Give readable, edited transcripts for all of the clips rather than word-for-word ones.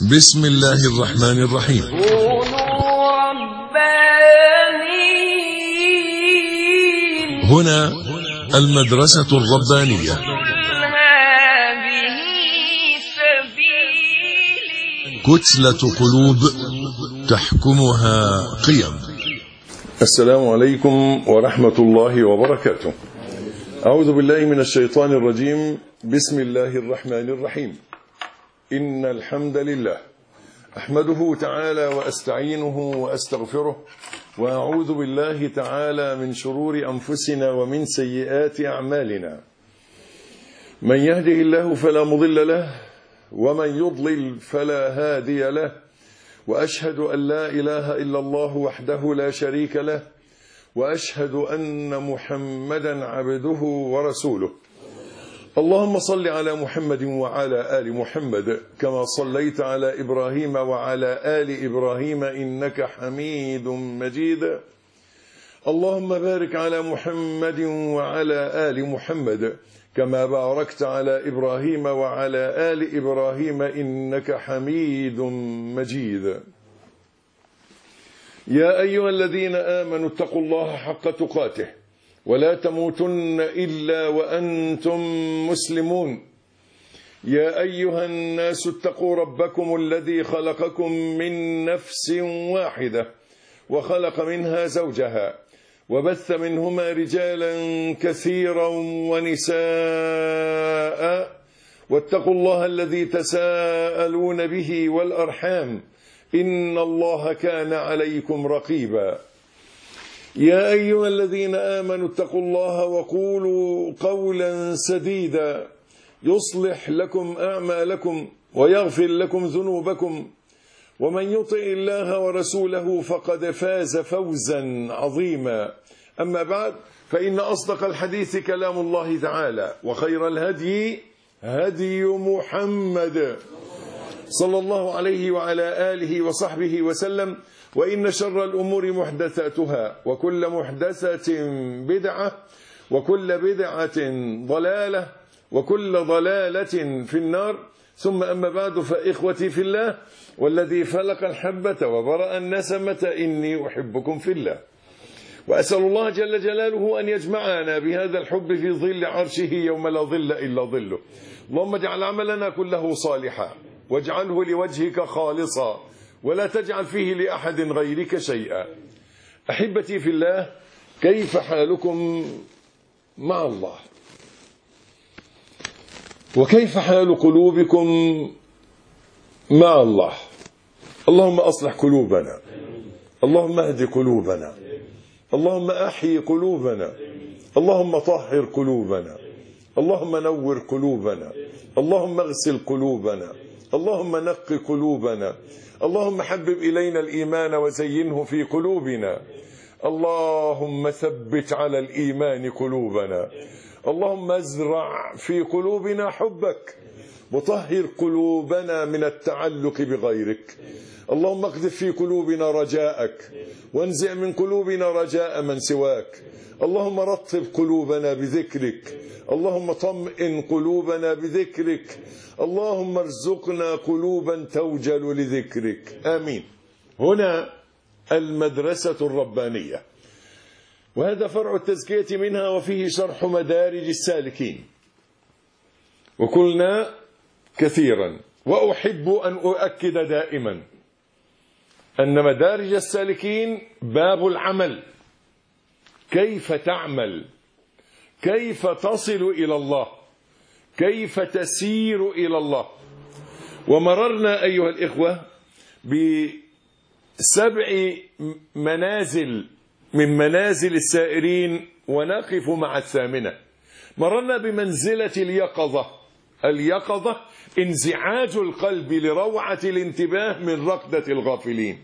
بسم الله الرحمن الرحيم. كونوا ربانيين. هنا المدرسة الربانية. هذه سبيلي. كتلة قلوب تحكمها قيم. السلام عليكم ورحمة الله وبركاته. أعوذ بالله من الشيطان الرجيم. بسم الله الرحمن الرحيم. إن الحمد لله أحمده تعالى وأستعينه وأستغفره، وأعوذ بالله تعالى من شرور أنفسنا ومن سيئات أعمالنا. من يهده الله فلا مضل له، ومن يضلل فلا هادي له، وأشهد أن لا إله إلا الله وحده لا شريك له، وأشهد أن محمدا عبده ورسوله. اللهم صل على محمد وعلى آل محمد كما صليت على إبراهيم وعلى آل إبراهيم إنك حميد مجيد. اللهم بارك على محمد وعلى آل محمد كما باركت على إبراهيم وعلى آل إبراهيم إنك حميد مجيد. يا أيها الذين آمنوا اتقوا الله حق تقاته ولا تموتن إلا وأنتم مسلمون. يا أيها الناس اتقوا ربكم الذي خلقكم من نفس واحدة وخلق منها زوجها وبث منهما رجالا كثيرا ونساء، واتقوا الله الذي تساءلون به والأرحام إن الله كان عليكم رقيبا. يا أيها الذين آمنوا اتقوا الله وقولوا قولا سديدا يصلح لكم أعمالكم ويغفر لكم ذنوبكم، ومن يطع الله ورسوله فقد فاز فوزا عظيما. أما بعد، فإن أصدق الحديث كلام الله تعالى، وخير الهدي هدي محمد صلى الله عليه وعلى آله وصحبه وسلم. وإن شر الأمور محدثاتها، وكل محدثة بدعة، وكل بدعة ضلالة، وكل ضلالة في النار. ثم أما بعد، فإخوتي في الله والذي فلق الحبة وبرأ النسمة إني أحبكم في الله، وأسأل الله جل جلاله أن يجمعنا بهذا الحب في ظل عرشه يوم لا ظل إلا ظله. اللهم اجعل عملنا كله صالحا، واجعله لوجهك خالصا، ولا تجعل فيه لأحد غيرك شيئا. أحبتي في الله، كيف حالكم مع الله؟ وكيف حال قلوبكم مع الله؟ اللهم أصلح قلوبنا، اللهم اهد قلوبنا، اللهم أحيي قلوبنا، اللهم طهر قلوبنا، اللهم نور قلوبنا، اللهم اغسل قلوبنا، اللهم نق قلوبنا، اللهم حبب إلينا الإيمان وزينه في قلوبنا، اللهم ثبت على الإيمان قلوبنا، اللهم ازرع في قلوبنا حبك، وطهر قلوبنا من التعلق بغيرك. اللهم اقذف في قلوبنا رجاءك، وانزع من قلوبنا رجاء من سواك. اللهم رطب قلوبنا بذكرك، اللهم طمئن قلوبنا بذكرك، اللهم ارزقنا قلوبا توجل لذكرك، آمين. هنا المدرسة الربانية، وهذا فرع التزكية منها، وفيه شرح مدارج السالكين. وقلنا كثيرا، وأحب أن أؤكد دائما، أن مدارج السالكين باب العمل. كيف تعمل؟ كيف تصل إلى الله؟ كيف تسير إلى الله؟ ومررنا أيها الإخوة ب7 منازل من منازل السائرين، ونقف مع 8. مررنا بمنزلة اليقظة. اليقظة انزعاج القلب لروعة الانتباه من رقدة الغافلين.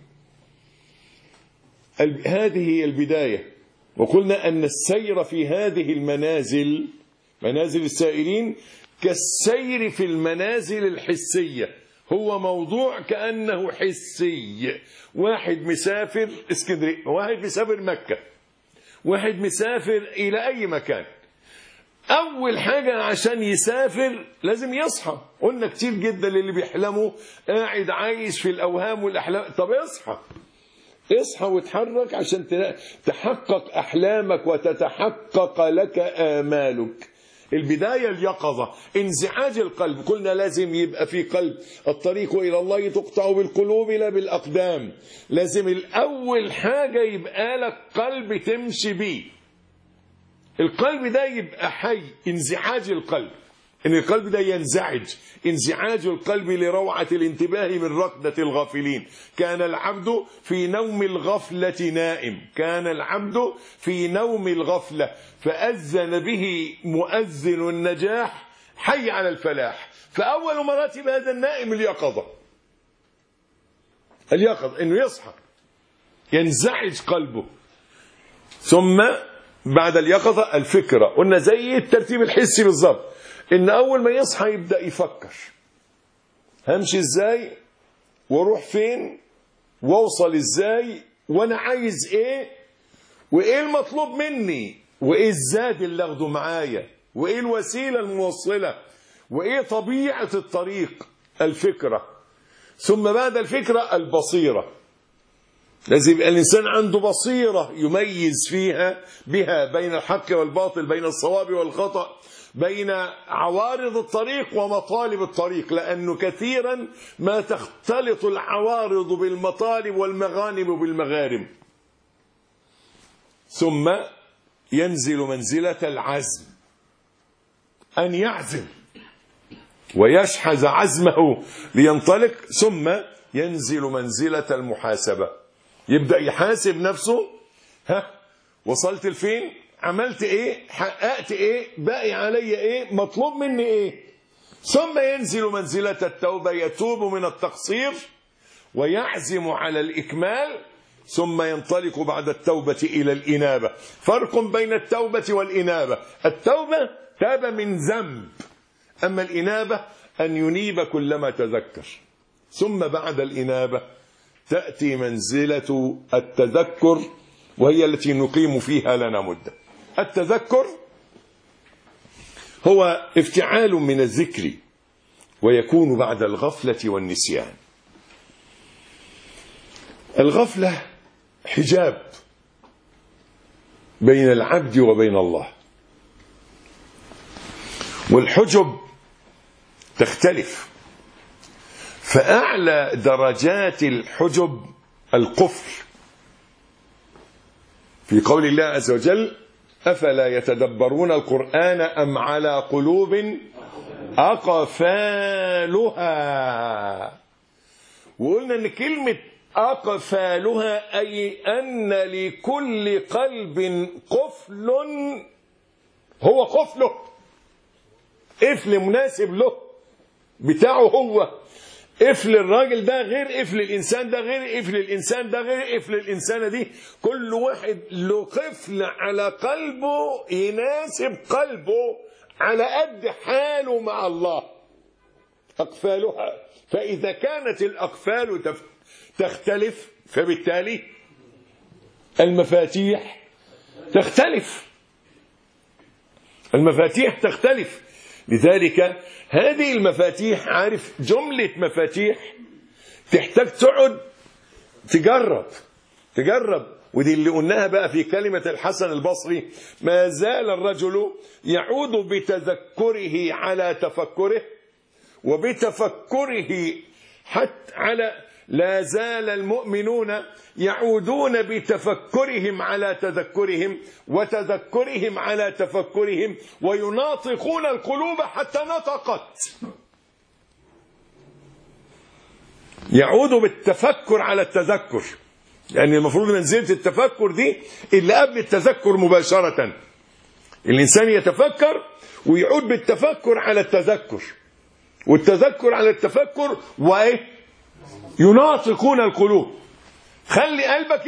هذه هي البداية. وقلنا أن السير في هذه المنازل، منازل السائرين، كالسير في المنازل الحسية. هو موضوع كأنه حسي. واحد مسافر اسكندرية، واحد مسافر مكة، واحد مسافر إلى أي مكان. أول حاجة عشان يسافر لازم يصحى. قلنا كتير جدا اللي بيحلموا قاعد عايش في الأوهام والأحلام. طب اصحى وتحرك عشان تحقق أحلامك وتتحقق لك آمالك. البداية اليقظة، انزعاج القلب. قلنا لازم يبقى في قلب. الطريق إلى الله تقطع بالقلوب لا بالأقدام. لازم الأول حاجة يبقى لك قلب تمشي بيه. القلب ده يبقى حي. انزعاج القلب، ان القلب ده ينزعج. انزعاج القلب لروعة الانتباه من ركضة الغافلين. كان العبد في نوم الغفلة نائم. كان العبد في نوم الغفلة فأذن به مؤذن النجاح حي على الفلاح. فأول مراتب هذا النائم اليقظة. انه يصحى، ينزعج قلبه. ثم بعد اليقظة الفكرة. قلنا زي الترتيب الحسي بالظبط، ان اول ما يصحى يبدأ يفكر همشي ازاي واروح فين واوصل ازاي وانا عايز ايه وايه المطلوب مني وايه الزاد اللي اخده معايا وايه الوسيلة الموصلة وايه طبيعة الطريق. الفكرة. ثم بعد الفكرة البصيرة. لازم يبقى الإنسان عنده بصيرة يميز بها بين الحق والباطل، بين الصواب والخطأ، بين عوارض الطريق ومطالب الطريق، لأنه كثيرا ما تختلط العوارض بالمطالب والمغانم بالمغارم. ثم ينزل منزلة العزم، أن يعزم ويشحذ عزمه لينطلق. ثم ينزل منزلة المحاسبة، يبدأ يحاسب نفسه. وصلت لفين؟ عملت ايه؟ حققت ايه؟ باقي علي ايه؟ مطلوب مني ايه؟ ثم ينزل منزلة التوبة، يتوب من التقصير ويعزم على الإكمال. ثم ينطلق بعد التوبة إلى الإنابة. فرق بين التوبة والإنابة. التوبة تاب من ذنب، أما الإنابة أن ينيب كلما تذكر. ثم بعد الإنابة تأتي منزلة التذكر، وهي التي نقيم فيها لنا مدة. التذكر هو افتعال من الذكر، ويكون بعد الغفلة والنسيان. الغفلة حجاب بين العبد وبين الله، والحجب تختلف. فأعلى درجات الحجب القفل، في قول الله عز وجل: أفلا يتدبرون القرآن أم على قلوب أقفالها. وقلنا أن كلمة أقفالها أي أن لكل قلب قفل هو قفله، قفل مناسب له بتاعه هو. قفل الراجل ده غير قفل الإنسان ده، غير قفل الإنسان ده، غير قفل الإنسانة دي. كل واحد له قفل على قلبه يناسب قلبه على قد حاله مع الله. أقفالها. فإذا كانت الأقفال تختلف فبالتالي المفاتيح تختلف. المفاتيح تختلف. لذلك هذه المفاتيح، عارف، جملة مفاتيح تحتاج تقعد تجرب. ودي اللي قلناها بقى في كلمة الحسن البصري: ما زال الرجل يعود بتذكره على تفكره، وبتفكره حتى على لا زال المؤمنون يعودون بتفكرهم على تذكرهم، وتذكرهم على تفكرهم، ويناطقون القلوب حتى نطقت. يعودوا بالتفكر على التذكر، يعني المفروض منزلة التفكر دي اللي قبل التذكر مباشرة. الإنسان يتفكر ويعود بالتفكر على التذكر، والتذكر على التفكر، وإيه؟ يناطقون القلوب. خلي قلبك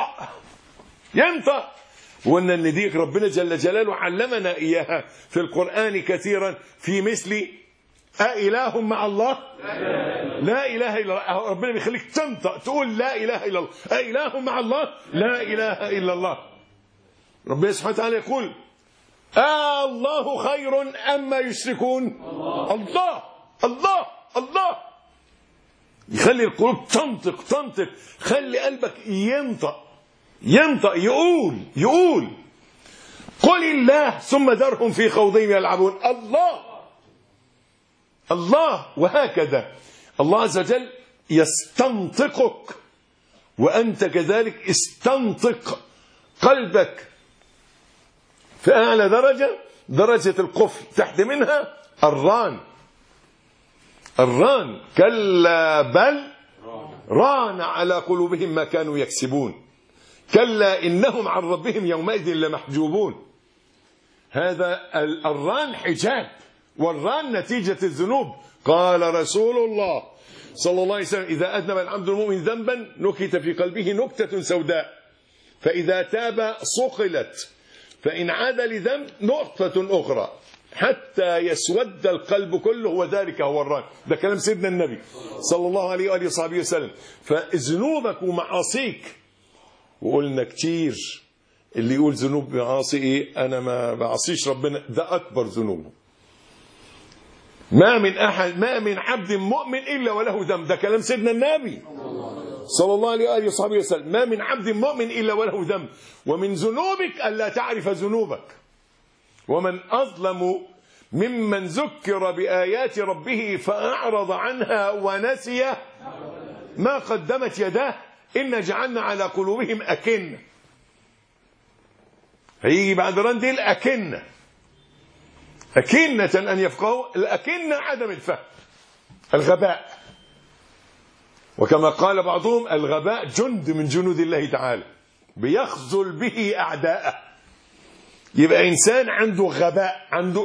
ينطق. وأن النديك ربنا جل جلاله علمنا إياها في القرآن كثيرا، في مثل أإله مع الله؟ لا إله إلا الله. ربنا بيخليك تنطق تقول لا إله إلا الله. أإله مع الله؟ لا إله إلا الله. ربنا سبحانه وتعالى يقول: الله خير أما يشركون. الله الله الله يخلي القلوب تنطق، خلي قلبك ينطق يقول قل الله ثم ذرهم في خوضهم يلعبون. الله وهكذا الله عز وجل يستنطقك، وأنت كذلك استنطق قلبك في أعلى درجة القفل، تحت منها الران كلا بل ران على قلوبهم ما كانوا يكسبون، كلا إنهم عن ربهم يومئذ لمحجوبون. هذا الران حجاب، والران نتيجة الذنوب. قال رسول الله صلى الله عليه وسلم إذا أذنب العبد المؤمن ذنبا نكت في قلبه نكتة سوداء، فإذا تاب صقلت، فإن عاد لذنب نقطة أخرى حتى يسود القلب كله، وذلك هو الران. ده كلام سيدنا النبي صلى الله عليه وآله وصحبه وسلم. فذنوبك ومعاصيك، وقلنا كتير اللي يقول ذنوب معاصي ايه، انا ما بعصيش ربنا، ده اكبر ذنوبه. ما من عبد مؤمن الا وله ذنب، ده كلام سيدنا النبي صلى الله عليه وآله وصحبه وسلم. ما من عبد مؤمن الا وله ذنب، ومن ذنوبك الا تعرف ذنوبك. ومن اظلم ممن ذكر بآيات ربه فأعرض عنها ونسي ما قدمت يداه إن جعلنا على قلوبهم أكنة. هيجي بعد رندل أكنة أن يفقهوا. الأكنة عدم الفهم، الغباء، وكما قال بعضهم الغباء جند من جنود الله تعالى بيخذل به أعداءه. يبقى إنسان عنده غباء، عنده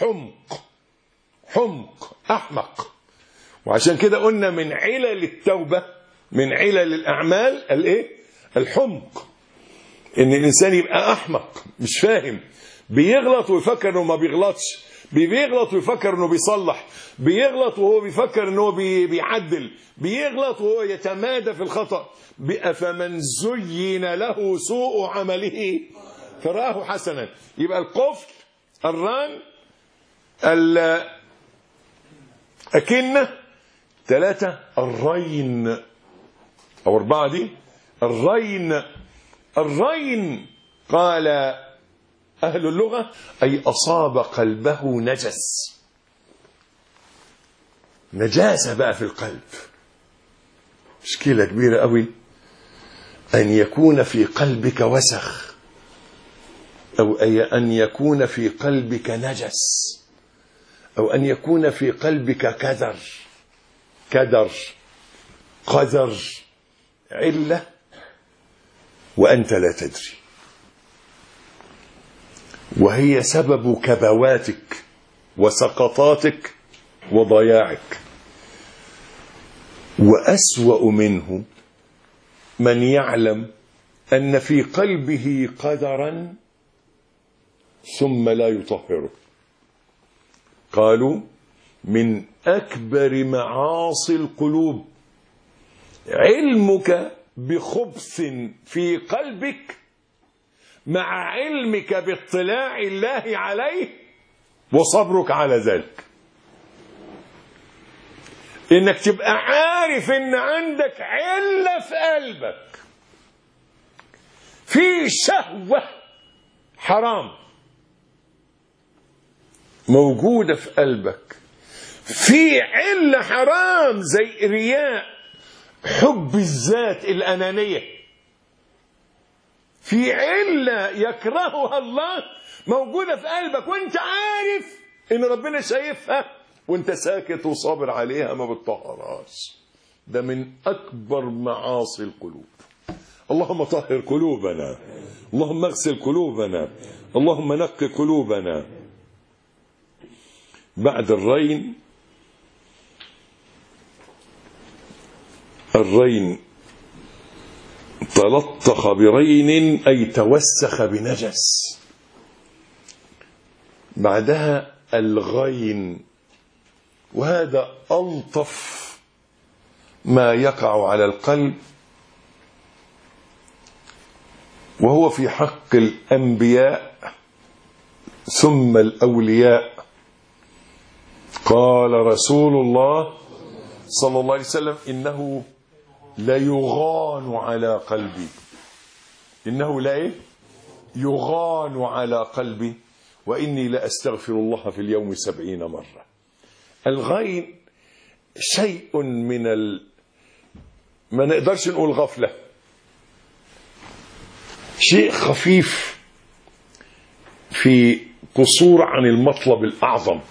حمق أحمق. وعشان كده قلنا من علل التوبة، من علل الأعمال الحمق، إن الإنسان يبقى أحمق مش فاهم، بيغلط ويفكر إنه ما بيغلطش، بيغلط ويفكر إنه بيصلح، بيغلط وهو بيفكر إنه بيعدل، بيغلط وهو يتمادى في الخطأ. فمن زين له سوء عمله فرآه حسنا. يبقى القفل، الران، الأكنة، 3 الرين أو 4 دي الرين قال أهل اللغة أي أصاب قلبه نجاسة بقى في القلب. مشكلة كبيرة قوي أن يكون في قلبك وسخ، أو أن يكون في قلبك نجس، أو أن يكون في قلبك قدر علة وأنت لا تدري، وهي سبب كبواتك وسقطاتك وضياعك. وأسوأ منه من يعلم أن في قلبه قدرا ثم لا يطهره. قالوا من أكبر معاصي القلوب علمك بخبث في قلبك مع علمك باطلاع الله عليه وصبرك على ذلك. إنك تبقى عارف إن عندك علة في قلبك، في شهوة حرام موجودة في قلبك، في علة حرام زي رياء، حب الذات، الأنانية، في علة يكرهها الله موجودة في قلبك، وانت عارف ان ربنا شايفها وانت ساكت وصابر عليها ما بتطهرهاش. ده من أكبر معاصي القلوب. اللهم طهر قلوبنا، اللهم اغسل قلوبنا، اللهم نقي قلوبنا. بعد الرين تلطخ برين أي توسخ بنجس. بعدها الغين، وهذا ألطف ما يقع على القلب، وهو في حق الأنبياء ثم الأولياء. قال رسول الله صلى الله عليه وسلم: إنه ليغان على قلبي. إنه لا يغان على قلبي وإني لأستغفر الله في اليوم 70 مرة. الغين شيء من ما نقدرش نقول غفلة، شيء خفيف في قصور عن المطلب الأعظم.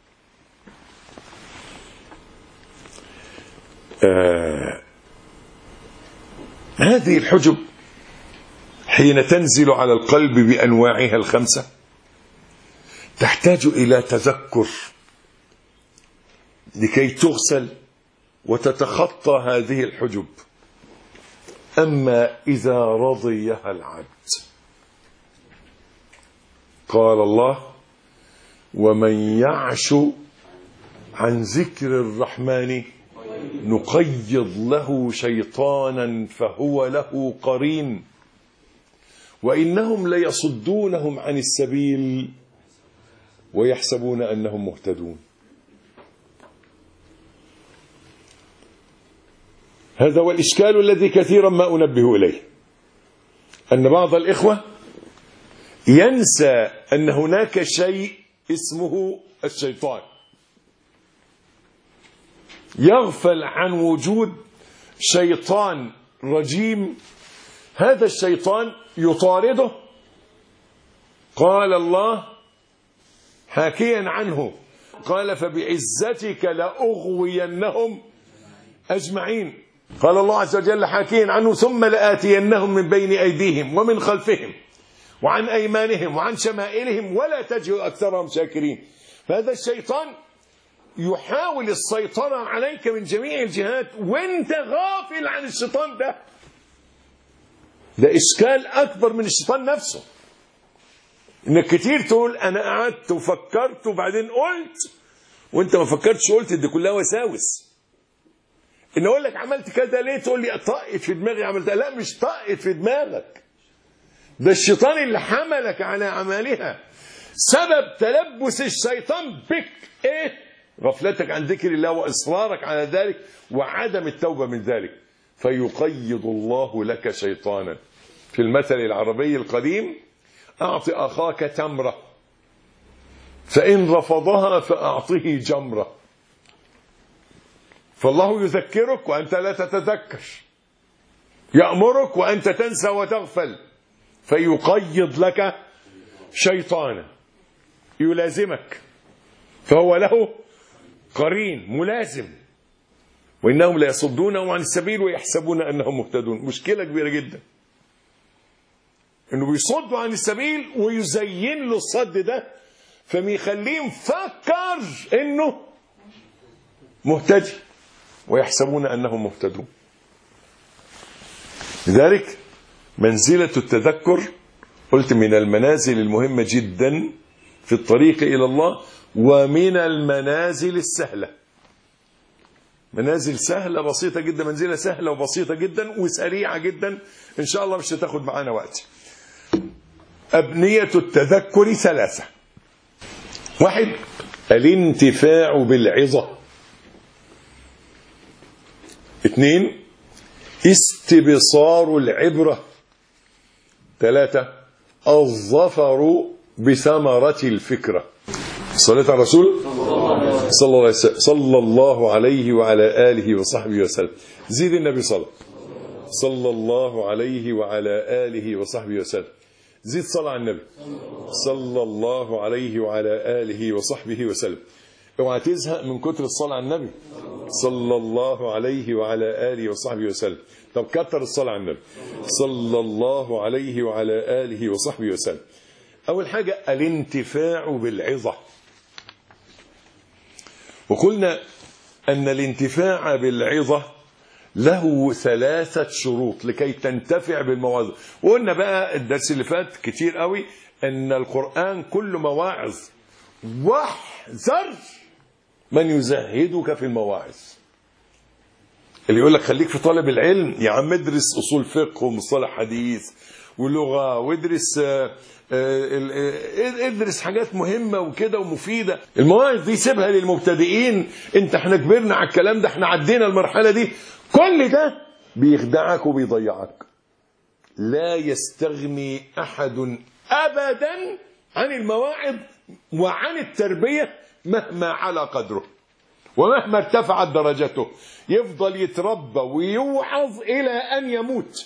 هذه الحجب حين تنزل على القلب بأنواعها الخمسة تحتاج إلى تذكر لكي تغسل وتتخطى هذه الحجب. أما إذا رضيها العبد، قال الله: ومن يعش عن ذكر الرحمن نقيض له شيطانا فهو له قرين وإنهم ليصدونهم عن السبيل ويحسبون أنهم مهتدون. هذا هو الإشكال الذي كثيرا ما أنبه إليه، أن بعض الإخوة ينسى أن هناك شيء اسمه الشيطان، يغفل عن وجود شيطان رجيم. هذا الشيطان يطارده. قال الله حاكيا عنه: قال فبعزتك لأغوينهم أجمعين. قال الله عز وجل حاكيا عنه: ثم لآتينهم من بين أيديهم ومن خلفهم وعن أيمانهم وعن شمائلهم ولا تجد أكثرهم شاكرين. فهذا الشيطان يحاول السيطرة عليك من جميع الجهات وانت غافل عن الشيطان ده إشكال أكبر من الشيطان نفسه. إنك كتير تقول أنا قعدت وفكرت وبعدين قلت، وانت ما فكرتش قلت، دي كلها وساوس. إن أقول لك عملت كده ليه تقول لي طقت في دماغي عملتها. لا، مش طقت في دماغك، ده الشيطان اللي حملك على عملها. سبب تلبس الشيطان بك ايه؟ غفلتك عن ذكر الله وإصرارك على ذلك وعدم التوبة من ذلك. فيقيض الله لك شيطانا. في المثل العربي القديم: أعط أخاك تمرة فإن رفضها فأعطه جمرة. فالله يذكرك وأنت لا تتذكر، يأمرك وأنت تنسى وتغفل، فيقيض لك شيطانا يلازمك، فهو له قرين ملازم. وإنهم ليصدونهم عن السبيل ويحسبون أنهم مهتدون. مشكلة كبيرة جدا إنه بيصدوا عن السبيل ويزين له الصد ده، فميخليه مفكر إنه مهتدي ويحسبون أنهم مهتدون. لذلك منزلة التذكر قلت من المنازل المهمة جدا في الطريق إلى الله، ومن المنازل السهلة. منازل سهلة بسيطة جدا، منزلة سهلة وبسيطة جدا وسريعة جدا، إن شاء الله مش هتاخد معانا وقت. أبنية التذكر 3: 1 الانتفاع بالعظة، 2 استبصار العبرة، 3 الظفر بثمرة الفكرة. صلاة على الرسول صلى الله عليه وعلى آله وصحبه وسلم. زيد النبي صلى الله عليه وعلى آله وصحبه وسلم. زيد صلاة على النبي صلى الله عليه وعلى آله وصحبه وسلم. اوعى تزهق من كتر الصلاة على النبي صلى الله عليه وعلى آله وصحبه وسلم. طب كتر الصلاة على النبي صلى الله عليه وعلى آله وصحبه وسلم. أول حاجة الانتفاع بالعظة. وقلنا أن الانتفاع بالعظة له 3 شروط لكي تنتفع بالمواعظ. وقلنا بقى الدرس اللي فات كتير قوي أن القرآن كله مواعظ، واحذر من يزهدك في المواعظ. اللي يقول لك خليك في طالب العلم، يا عم ادرس اصول فقه ومصطلح حديث ولغه، وادرس ادرس حاجات مهمه وكده ومفيده. المواعظ دي سيبها للمبتدئين، احنا كبرنا على الكلام ده، احنا عدينا المرحله دي. كل ده بيخدعك وبيضيعك. لا يستغني احد ابدا عن المواعظ وعن التربيه مهما على قدره ومهما ارتفعت درجته، يفضل يتربى ويوعظ إلى أن يموت.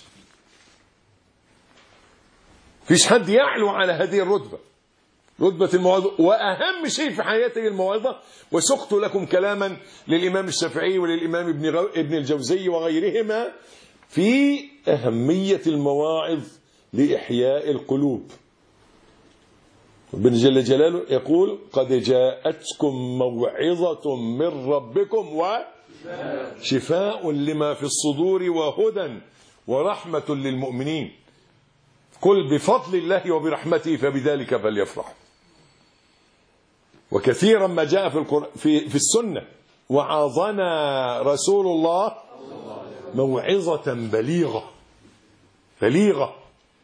فيش حد يعلو على هذه الرتبة، رتبة الموعظة. وأهم شيء في حياته الموعظة. وسقت لكم كلاما للإمام الشافعي وللإمام ابن الجوزي وغيرهما في أهمية المواعظ لإحياء القلوب. ابن جل جلاله يقول: قد جاءتكم موعظة من ربكم وشفاء لما في الصدور وهدى ورحمة للمؤمنين. قل بفضل الله وبرحمته فبذلك فليفرحوا. وكثيرا ما جاء في السنة: وعظنا رسول الله موعظة بليغة.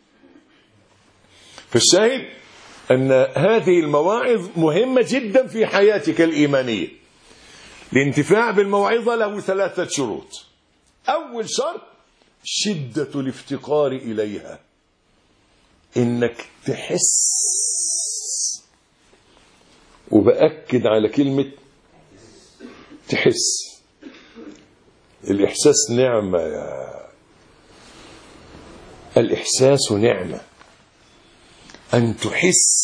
فالشاهد أن هذه المواعظ مهمة جدا في حياتك الإيمانية. الانتفاع بالموعظة له 3 شروط. أول شرط شدة الافتقار إليها، إنك تحس، وبأكد على كلمة تحس. الإحساس نعمة، الإحساس نعمة. أن تحس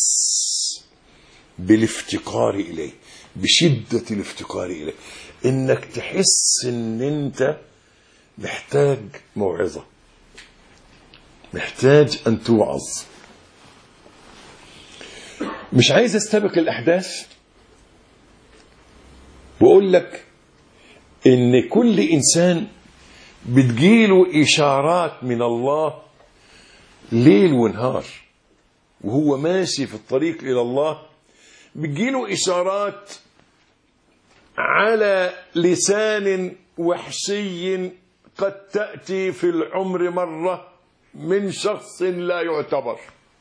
بالافتقار إليه، بشدة الافتقار إليه، إنك تحس إن أنت محتاج موعظة، محتاج أن توعظ. مش عايز استبق الأحداث وأقول لك إن كل إنسان بتجيله إشارات من الله ليل ونهار وهو ماشي في الطريق إلى الله. بتجيله إشارات على لسان وحشي قد تأتي في العمر مرة من شخص لا يعتبر.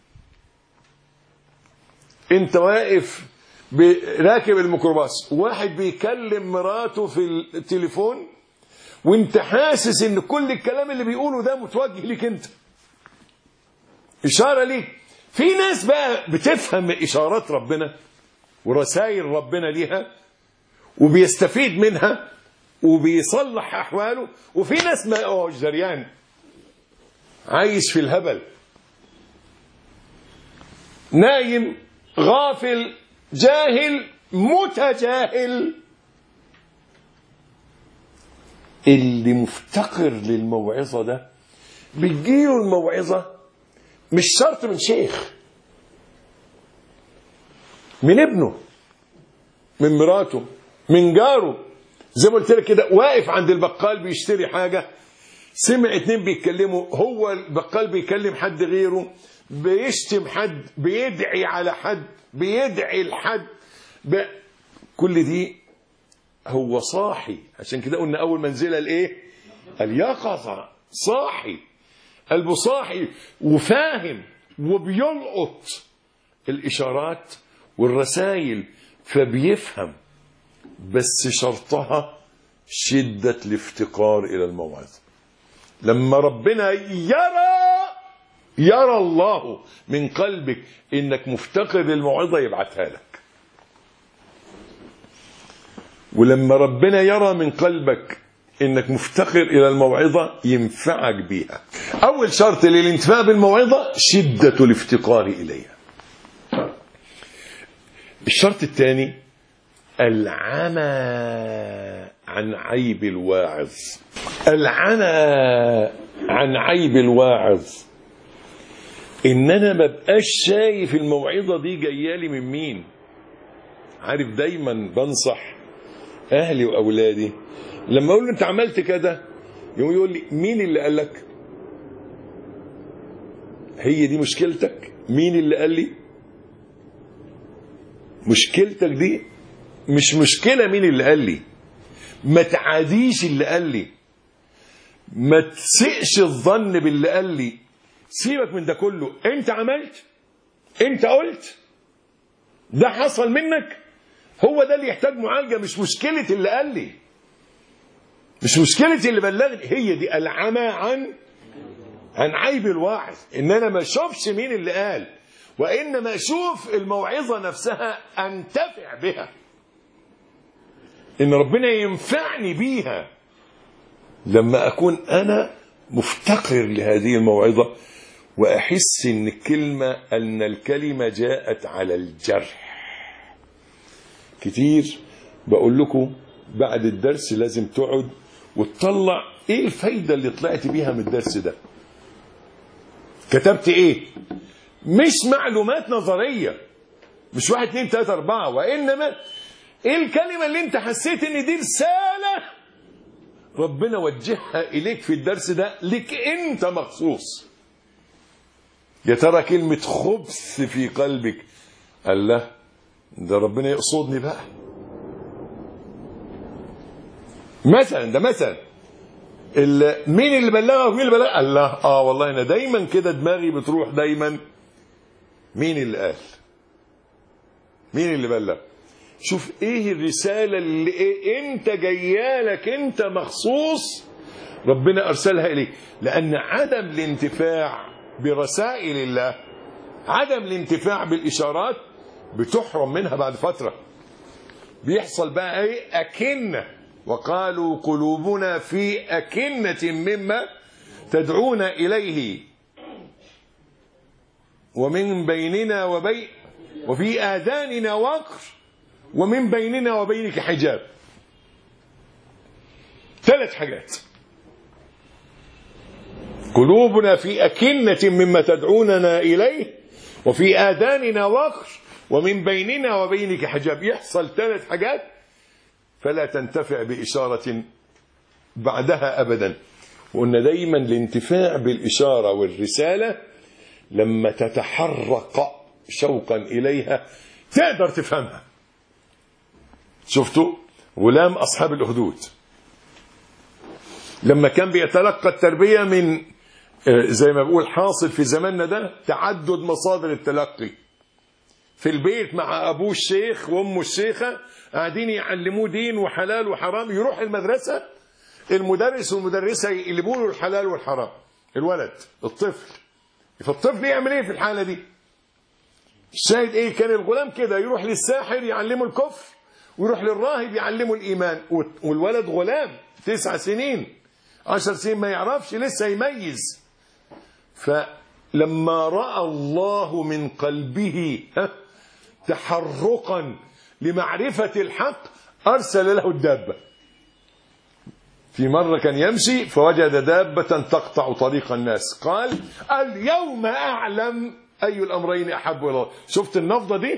انت واقف راكب الميكروباص، واحد بيكلم مراته في التليفون، وانت حاسس ان كل الكلام اللي بيقوله ده متوجه لك انت، إشارة ليك. في ناس بقى بتفهم إشارات ربنا ورسائل ربنا ليها وبيستفيد منها وبيصلح أحواله، وفي ناس ما هوش دريان، عايش في الهبل، نايم، غافل، جاهل، متجاهل. اللي مفتقر للموعظة ده بتجيله الموعظة مش شرط من شيخ، من ابنه، من مراته، من جاره. زي ما قلت لك كده، واقف عند البقال بيشتري حاجة، سمع 2 بيتكلموا، هو البقال بيكلم حد غيره، بيشتم حد، بيدعي على حد، بيدعي لحد، كل دي هو صاحي. عشان كده قلنا أول منزلة الإيه؟ اليقظة. صاحي، قلبه صاحي وفاهم وبيلقط الإشارات والرسائل، فبيفهم. بس شرطها شدة الافتقار إلى الموعظة. لما ربنا يرى الله من قلبك إنك مفتقر للموعظة يبعثها لك. ولما ربنا يرى من قلبك إنك مفتقر إلى الموعظة ينفعك بيها. أول شرط للانتفاع بالموعظة شدة الافتقار إليها. الشرط الثاني العنى عن عيب الواعظ. العنى عن عيب الواعظ، إن أنا ما بقاش شايف الموعظة دي جايالي من مين. عارف، دايما بنصح أهلي وأولادي لما أقول له أنت عملت كده، يقول لي مين اللي قال لك؟ هي دي مشكلتك؟ مين اللي قال لي؟ مشكلتك دي مش مشكلة مين اللي قال لي، ما تعاديش اللي قال لي، ما تسئش الظن باللي قال لي، سيبك من ده كله. انت عملت، انت قلت، ده حصل منك، هو ده اللي يحتاج معالجة، مش مشكلة اللي قال لي، مش مشكلة اللي بلغني. هي دي العمى عن عيب الواعظ، ان انا ما اشوفش مين اللي قال، وانما اشوف الموعظة نفسها انتفع بها، ان ربنا ينفعني بيها لما اكون انا مفتقر لهذه الموعظة، واحس ان الكلمة جاءت على الجرح. كتير بقول لكم بعد الدرس لازم تقعد وتطلع ايه الفايدة اللي طلعت بيها من الدرس ده، كتبت ايه، مش معلومات نظرية، مش 1 2 3 4، وانما ايه الكلمة اللي انت حسيت ان دي رسالة ربنا وجهها اليك في الدرس ده لك انت مخصوص. يا ترى كلمة خبث في قلبك، الله ده ربنا يقصدني بقى مثلا، ده مثلا مين اللي بلغه ومين اللي بلغه؟ الله، والله انا دايما كده دماغي بتروح دايما مين اللي قال، مين اللي بلغ. شوف ايه الرسالة اللي انت جايالك انت مخصوص ربنا ارسلها اليك. لان عدم الانتفاع برسائل الله، عدم الانتفاع بالاشارات، بتحرم منها بعد فترة. بيحصل بقى ايه؟ أكنة. وقالوا قلوبنا في أكنة مما تدعون إليه ومن بيننا وفي آذاننا وقر ومن بيننا وبينك حجاب. 3 حاجات: قلوبنا في أكنة مما تدعوننا إليه وفي آذاننا وقر ومن بيننا وبينك حجاب. يحصل 3 حاجات فلا تنتفع بإشارة بعدها أبدا. وقلنا دايما الانتفاع بالإشارة والرسالة لما تتحرك شوقا إليها تقدر تفهمها. شفتوا غلام أصحاب الأخدود لما كان بيتلقى التربية من زي ما بقول حاصل في زماننا ده تعدد مصادر التلقي. في البيت مع أبوه الشيخ وأمه الشيخة قاعدين يعلموه دين وحلال وحرام، يروح المدرسة المدرس والمدرسة يقلبوا له الحلال والحرام. الولد الطفل، فالطفل يعمل ايه في الحالة دي؟ الشاهد ايه؟ كان الغلام كده يروح للساحر يعلمه الكفر، ويروح للراهب يعلمه الإيمان. والولد غلام 9 سنين 10 سنين ما يعرفش لسه يميز. فلما رأى الله من قلبه تحرقا لمعرفة الحق أرسل له الدابة. في مرة كان يمشي فوجد دابة تقطع طريق الناس، قال اليوم أعلم أي الأمرين أحب إلى الله. شفت النفضة دي؟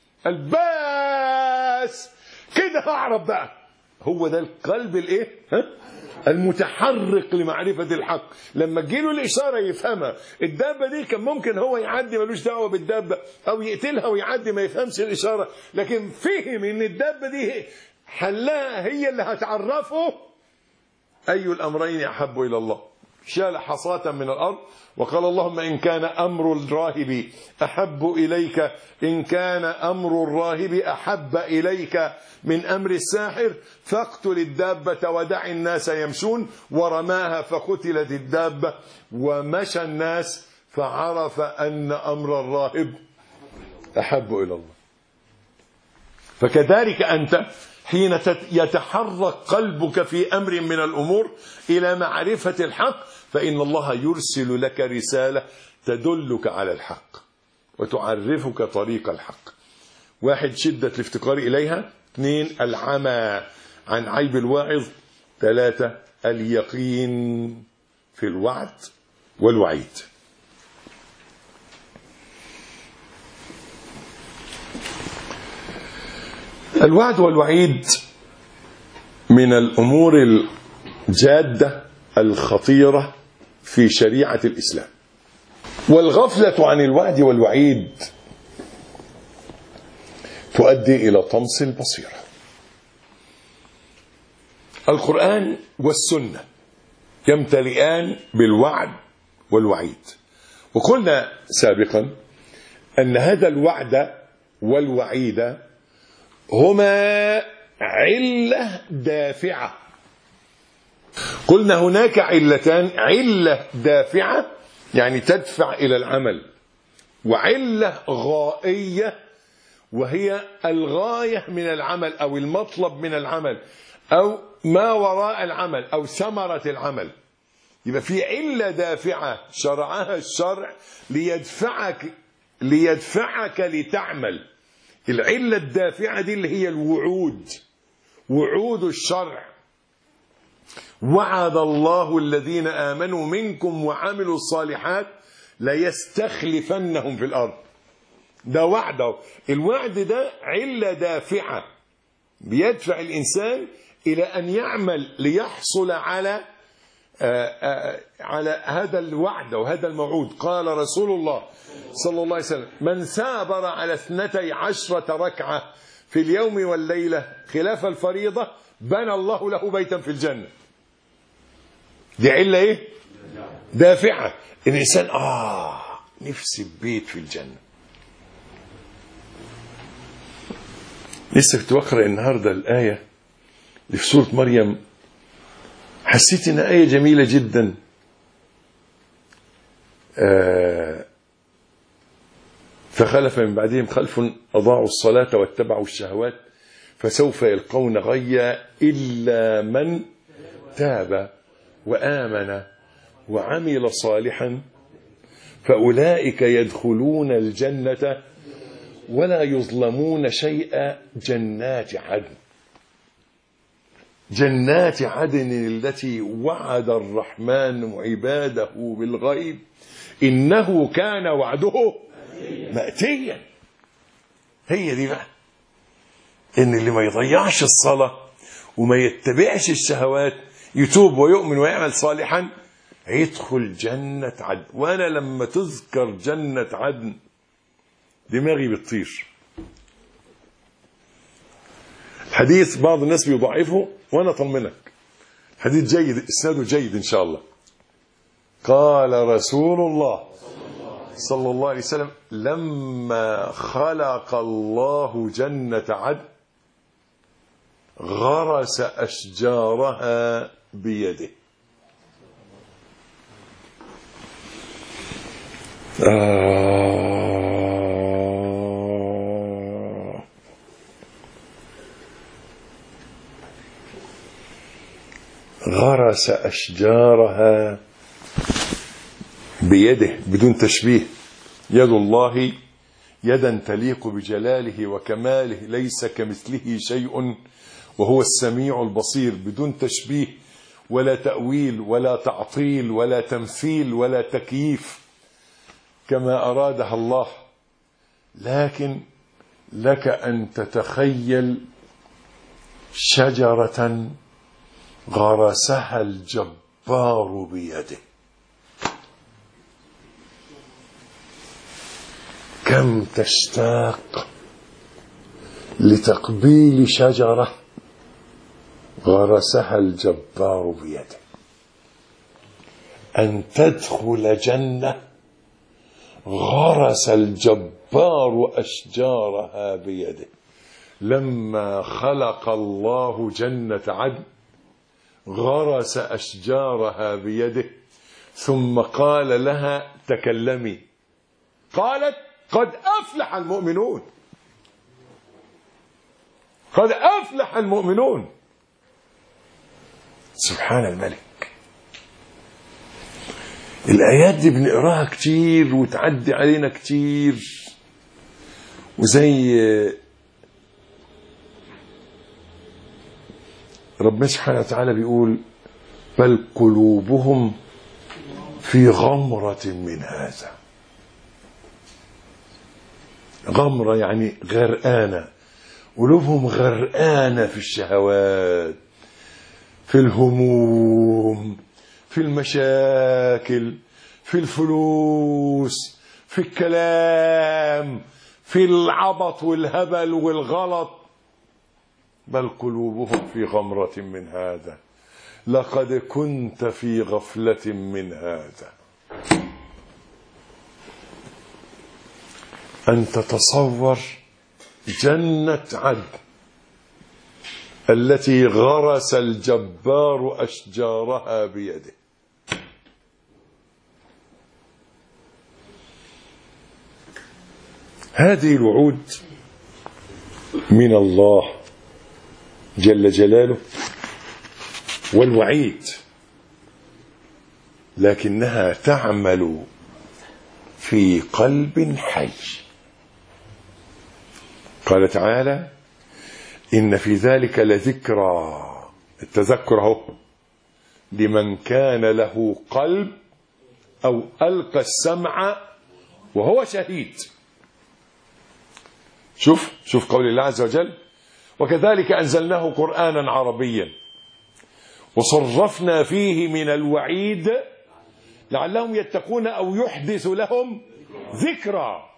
الباس كده أعرف بقى. هو ده القلب الايه؟ المتحرك لمعرفة الحق. لما تجيله الإشارة يفهمها. الدابة دي كان ممكن هو يعدي ملوش دعوة بالدابة أو يقتلها ويعدي ما يفهمش الإشارة، لكن فهم إن الدابة دي حلها هي اللي هتعرفه أي الأمرين أحب إلى الله. شال حصاة من الأرض وقال اللهم إن كان أمر الراهب أحب إليك، إن كان أمر الراهب أحب إليك من أمر الساحر فاقتل الدابة ودع الناس يمشون. ورماها فقتلت الدابة ومشى الناس فعرف أن أمر الراهب أحب إلى الله. فكذلك أنت حين يتحرك قلبك في أمر من الأمور إلى معرفة الحق فإن الله يرسل لك رسالة تدلك على الحق وتعرفك طريق الحق. 1 شدة الافتقار إليها، 2 العمى عن عيب الواعظ، 3 اليقين في الوعد والوعيد. الوعد والوعيد من الأمور الجادة الخطيرة في شريعة الإسلام، والغفلة عن الوعد والوعيد تؤدي إلى طمس البصيرة. القرآن والسنة يمتلئان بالوعد والوعيد. وقلنا سابقا أن هذا الوعد والوعيد هما علة دافعة. قلنا هناك علتان: علة دافعة يعني تدفع إلى العمل، وعلة غائية وهي الغاية من العمل أو المطلب من العمل أو ما وراء العمل أو ثمرة العمل. يبقى في علة دافعة شرعها الشرع ليدفعك لتعمل. العلة الدافعة دي اللي هي الوعود، وعود الشرع: وعد الله الذين آمنوا منكم وعملوا الصالحات ليستخلفنهم في الأرض. ده وعده. الوعد ده علة دافعة بيدفع الإنسان إلى أن يعمل ليحصل على هذا الوعد وهذا الموعود. قال رسول الله صلى الله عليه وسلم: من ثابر على 12 ركعة في اليوم والليلة خلاف الفريضة بنى الله له بيتا في الجنة. دي علة ايه؟ دافعة. الإنسان نفسي ببيت في الجنة. لسه كنت بقرأ النهاردة الآية اللي في سورة مريم، حسيت إنها آية جميلة جدا. فخلف من بعدهم خلف أضاعوا الصلاة واتبعوا الشهوات فسوف يلقون غيا إلا من تاب وآمن وعمل صالحا فأولئك يدخلون الجنة ولا يظلمون شيئا. جنات عدن التي وعد الرحمن عباده بالغيب إنه كان وعده مأتيا. هي دي بقى، إن اللي ما يضيعش الصلاة وما يتبعش الشهوات، يتوب ويؤمن ويعمل صالحا، يدخل جنة عدن. وأنا لما تذكر جنة عدن دماغي بتطير. الحديث بعض الناس بيضعفه وأنا طمنك، حديث جيد، إسناده جيد إن شاء الله. قال رسول الله صلى الله عليه وسلم: لما خلق الله جنة عدن غرس أشجارها بيده. غرس أشجارها بيده بدون تشبيه. يد الله يدا تليق بجلاله وكماله ليس كمثله شيء وهو السميع البصير، بدون تشبيه ولا تأويل ولا تعطيل ولا تمثيل ولا تكييف، كما أرادها الله. لكن لك أن تتخيل شجرة غرسها الجبار بيده. كم تشتاق لتقبيل شجرة غرسها الجبار بيده، أن تدخل جنة غرس الجبار أشجارها بيده. لما خلق الله جنة عدن غرس أشجارها بيده ثم قال لها: تكلمي. قالت: قد أفلح المؤمنون. قد أفلح المؤمنون. سبحان الملك. الآيات دي بنقراها كتير وتعدي علينا كتير، وزي ربنا سبحانه وتعالى بيقول: بل قلوبهم في غمرة من هذا. غمرة يعني غرقانة، قلوبهم غرقانة في الشهوات، في الهموم، في المشاكل، في الفلوس، في الكلام، في العبط والهبل والغلط. بل قلوبهم في غمرة من هذا لقد كنت في غفلة من هذا. أن تتصور جنة عدن التي غرس الجبار أشجارها بيده. هذه الوعود من الله جل جلاله والوعيد، لكنها تعمل في قلب حي. قال تعالى: إن في ذلك لذكرى، التذكر هو لمن كان له قلب أو ألقى السمع وهو شهيد. شوف قول الله عز وجل: وكذلك أنزلناه قرآنا عربيا وصرفنا فيه من الوعيد لعلهم يتقون أو يحدث لهم ذكرى.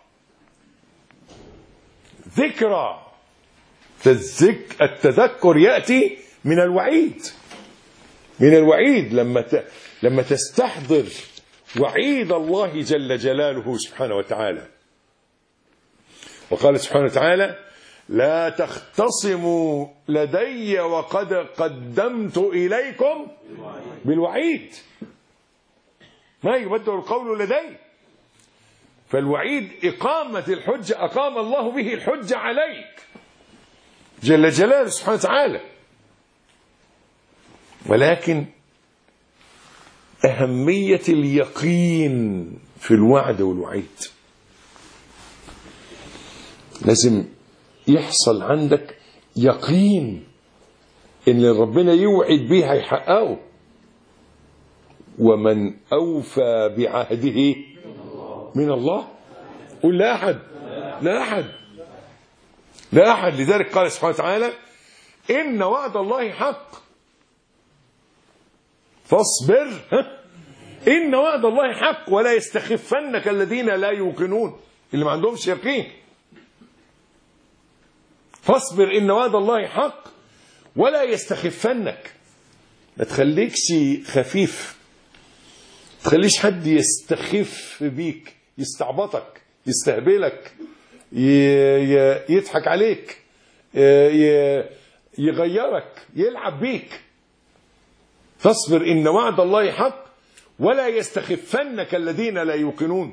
التذكر يأتي من الوعيد. لما تستحضر وعيد الله جل جلاله سبحانه وتعالى. وقال سبحانه وتعالى: لا تختصموا لدي وقد قدمت إليكم بالوعيد. ما يبدل القول لدي. فالوعيد إقامة الحجة، أقام الله به الحجة عليك جل جلاله سبحانه وتعالى. ولكن أهمية اليقين في الوعد والوعيد، لازم يحصل عندك يقين إن ربنا يوعد به هيحققه. ومن أوفى بعهده من الله؟ قل لا أحد، لا أحد، لا أحد. لذلك قال سبحانه وتعالى: إن وعد الله حق فاصبر إن وعد الله حق ولا يستخفنك الذين لا يوقنون، اللي ما عندهمش يقين. فاصبر إن وعد الله حق ولا يستخفنك. ما تخليكش خفيف، ما تخليش حد يستخف بيك، يستعبطك، يستهبلك، يضحك عليك، يغيرك، يلعب بيك. فاصبر إن وعد الله حق ولا يستخفنك الذين لا يوقنون.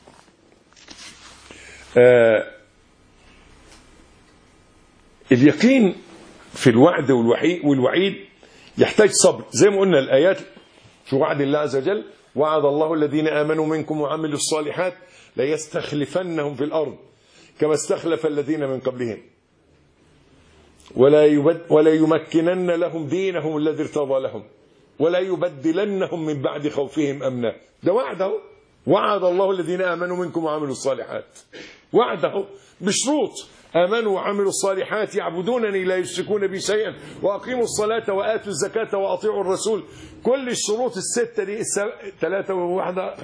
اليقين في الوعد والوعيد يحتاج صبر، زي ما قلنا الآيات في وعد الله عز وجل: وعد الله الذين آمنوا منكم وعملوا الصالحات ليستخلفنهم في الأرض كما استخلف الذين من قبلهم ولا يمكنن لهم دينهم الذي ارتضى لهم ولا يبدلنهم من بعد خوفهم أمنا. ده وعده. وعد الله الذين آمنوا منكم وعملوا الصالحات، وعده بشروط: آمنوا وعملوا الصالحات يعبدونني لا يشركون بي شيئا وأقيموا الصلاة وآتوا الزكاة وأطيعوا الرسول. كل الشروط الستة دي، 3 و1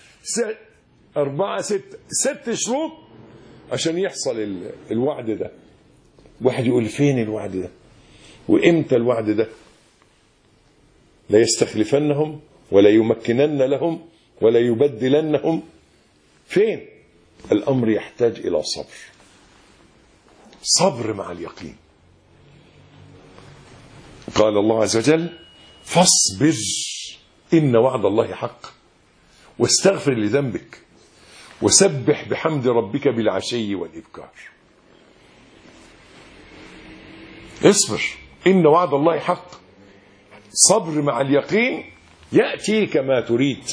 4 6 شروط عشان يحصل الوعد ده. واحد يقول: فين الوعد ده وإمتى الوعد ده؟ لا يستخلفنهم ولا يمكنن لهم ولا يبدلنهم. فين؟ الأمر يحتاج إلى صبر مع اليقين. قال الله عز وجل: فاصبر إن وعد الله حق واستغفر لذنبك وسبح بحمد ربك بالعشي والإبكار. اصبر إن وعد الله حق. صبر مع اليقين يأتي كما تريد.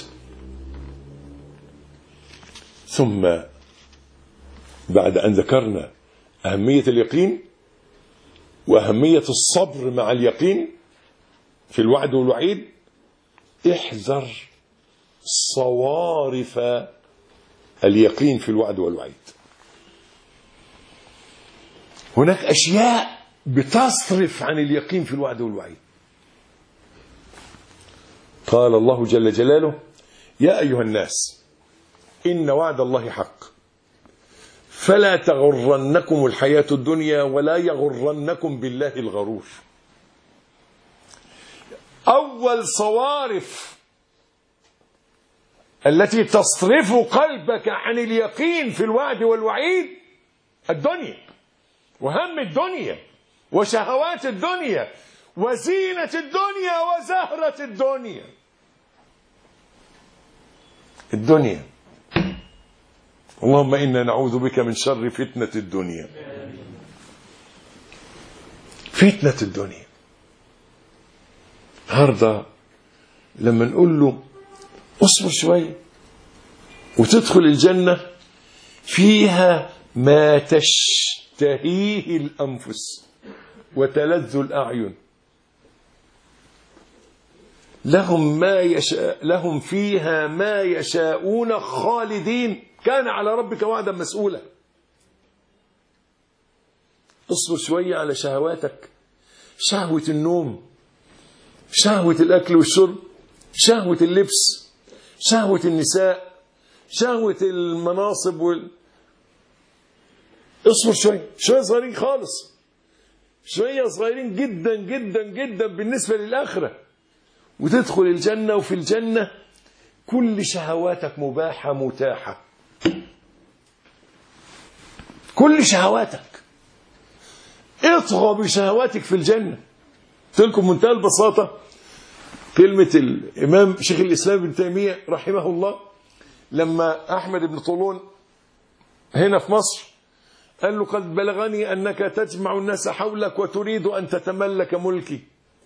ثم بعد أن ذكرنا أهمية اليقين وأهمية الصبر مع اليقين في الوعد والوعيد، احذر صوارف اليقين في الوعد والوعيد. هناك أشياء بتصرف عن اليقين في الوعد والوعيد. قال الله جل جلاله: يا أيها الناس إن وعد الله حق فلا تغرنكم الحياة الدنيا ولا يغرنكم بالله الغرور. أول صوارف التي تصرف قلبك عن اليقين في الوعد والوعيد الدنيا، وهم الدنيا، وشهوات الدنيا، وزينة الدنيا، وزهرة الدنيا. الدنيا، اللهم إنا نعوذ بك من شر فتنة الدنيا. فتنة الدنيا. النهارده لما نقول له اصبر شوية وتدخل الجنة فيها ما تشتهيه الأنفس وتلذ الأعين، لهم فيها ما يشاءون خالدين، كان على ربك وعدا مسؤولا. اصبر شوية على شهواتك، شهوة النوم، شهوة الأكل والشرب، شهوة اللبس، شهوة النساء، شهوة المناصب اصبر شوية صغيرين خالص، شوية صغيرين جدا جدا جدا بالنسبة للآخرة، وتدخل الجنة. وفي الجنة كل شهواتك مباحة متاحة، كل شهواتك. اطغى بشهواتك في الجنة. قلت لكم منتهى البساطة كلمة الإمام شيخ الإسلام ابن تيمية رحمه الله لما أحمد بن طولون هنا في مصر قال له قد بلغني أنك تجمع الناس حولك وتريد أن تتملك ملكي.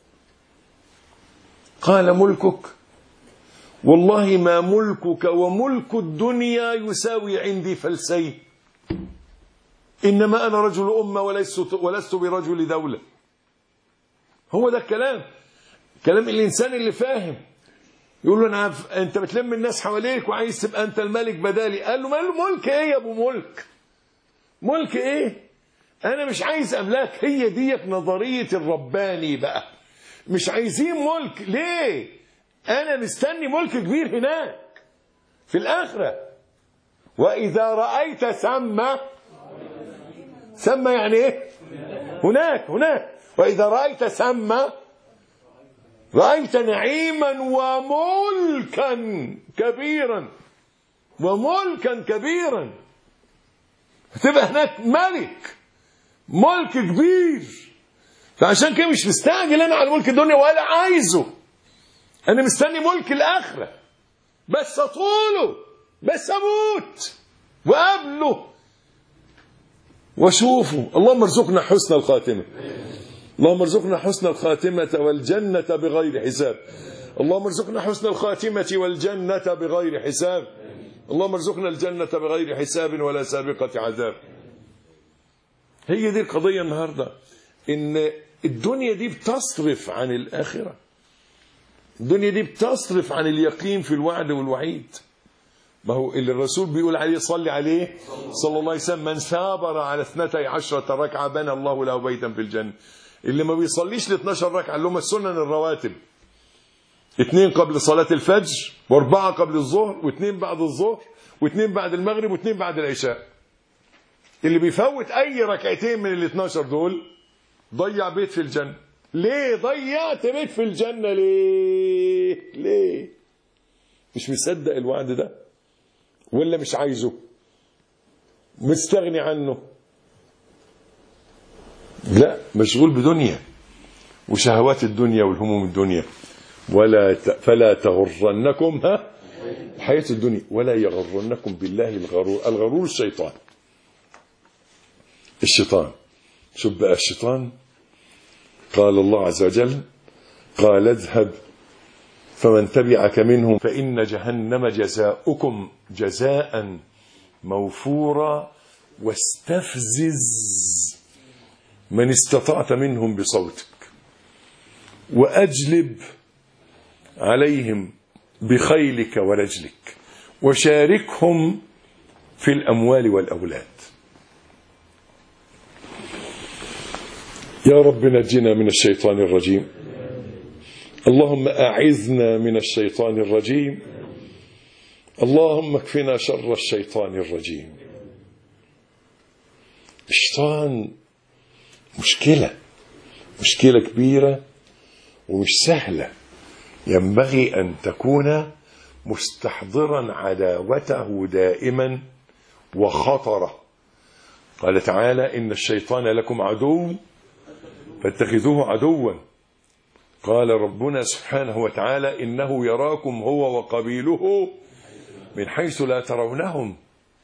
قال ملكك؟ والله ما ملكك وملك الدنيا يساوي عندي فلسين، إنما أنا رجل أمة ولست برجل دولة. هو ده الكلام، كلام الإنسان اللي فاهم. يقول له أنت بتلم الناس حواليك وعايز تبقى أنت الملك بدالي. قال له ملك إيه يا أبو ملك؟ ملك إيه؟ أنا مش عايز أملاك. هي ديك نظرية الرباني بقى، مش عايزين ملك. ليه؟ أنا مستني ملك كبير هناك في الآخرة. وإذا رأيت ثم يعني إيه؟ هناك. وإذا رأيت ثم رأيت نعيما وملكا كبيرا، هتبقى هناك ملك كبير. فعشان كده مش مستعجل أنا على ملك الدنيا ولا عايزه، أنا مستني ملك الآخرة بس أطوله، بس أموت وقابله واشوفه. اللهم ارزقنا حسن الخاتمة، اللهم ارزقنا حسن الخاتمة والجنة بغير حساب. اللهم ارزقنا حسن الخاتمة والجنة بغير حساب. اللهم ارزقنا الجنة بغير حساب ولا سابقة عذاب. هي دي القضية النهاردة، إن الدنيا دي بتصرف عن الآخرة، الدنيا دي بتصرف عن اليقين في الوعد والوعيد. ما هو اللي الرسول بيقول عليه صلي عليه صلى الله عليه وسلم من ثابر على 12 ركعة بنى الله له بيتا في الجنة. اللي ما بيصليش ل 12 ركعة اللي هم السنن الرواتب، 2 قبل صلاة الفجر، و4 قبل الظهر، و2 بعد الظهر، و2 بعد المغرب، و2 بعد العشاء. اللي بيفوت أي ركعتين من ال 12 دول ضيع بيت في الجنة. ليه ضيعت بيت في الجنة؟ ليه؟ مش مصدق الوعد ده، ولا مش عايزه، مستغني عنه؟ لا، مشغول بدنيا وشهوات الدنيا والهموم الدنيا. فلا تغرنكم حياة الدنيا ولا يغرنكم بالله الغرور الشيطان. شوف بقى الشيطان، قال الله عز وجل قال اذهب فمن تبعك منهم فإن جهنم جزاؤكم جزاء موفورا واستفزز من استطعت منهم بصوتك وأجلب عليهم بخيلك ورجلك وشاركهم في الأموال والأولاد. يا رب نجنا من الشيطان الرجيم، اللهم أعذنا من الشيطان الرجيم، اللهم اكفنا شر الشيطان الرجيم. الشيطان مشكلة كبيرة ومش سهلة ينبغي أن تكون مستحضرا عداوته دائما وخطره. قال تعالى: إن الشيطان لكم عدو فاتخذوه عدوا. قال ربنا سبحانه وتعالى: إنه يراكم هو وقبيله من حيث لا ترونهم.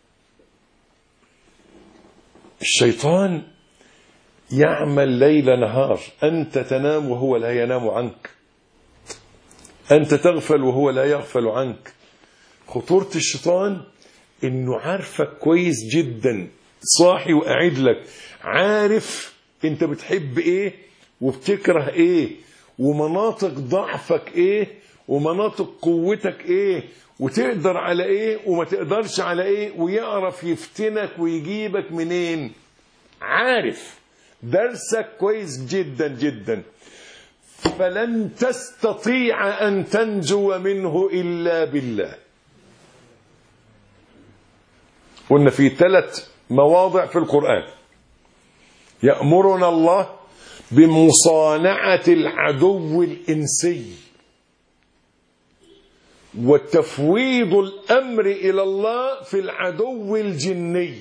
الشيطان يعمل ليل نهار، أنت تنام وهو لا ينام عنك، أنت تغفل وهو لا يغفل عنك. خطورة الشيطان إنه عارفك كويس جدا، صاحي وقاعد لك، عارف أنت بتحب إيه وبتكره إيه، ومناطق ضعفك إيه ومناطق قوتك إيه، وتقدر على إيه وما تقدرش على إيه، ويعرف يفتنك ويجيبك منين. عارف درسك كويس جدا جدا، فلن تستطيع أن تنجو منه إلا بالله. قلنا في 3 مواضع في القرآن يأمرنا الله بمصانعة العدو الإنسي وتفويض الأمر إلى الله في العدو الجني.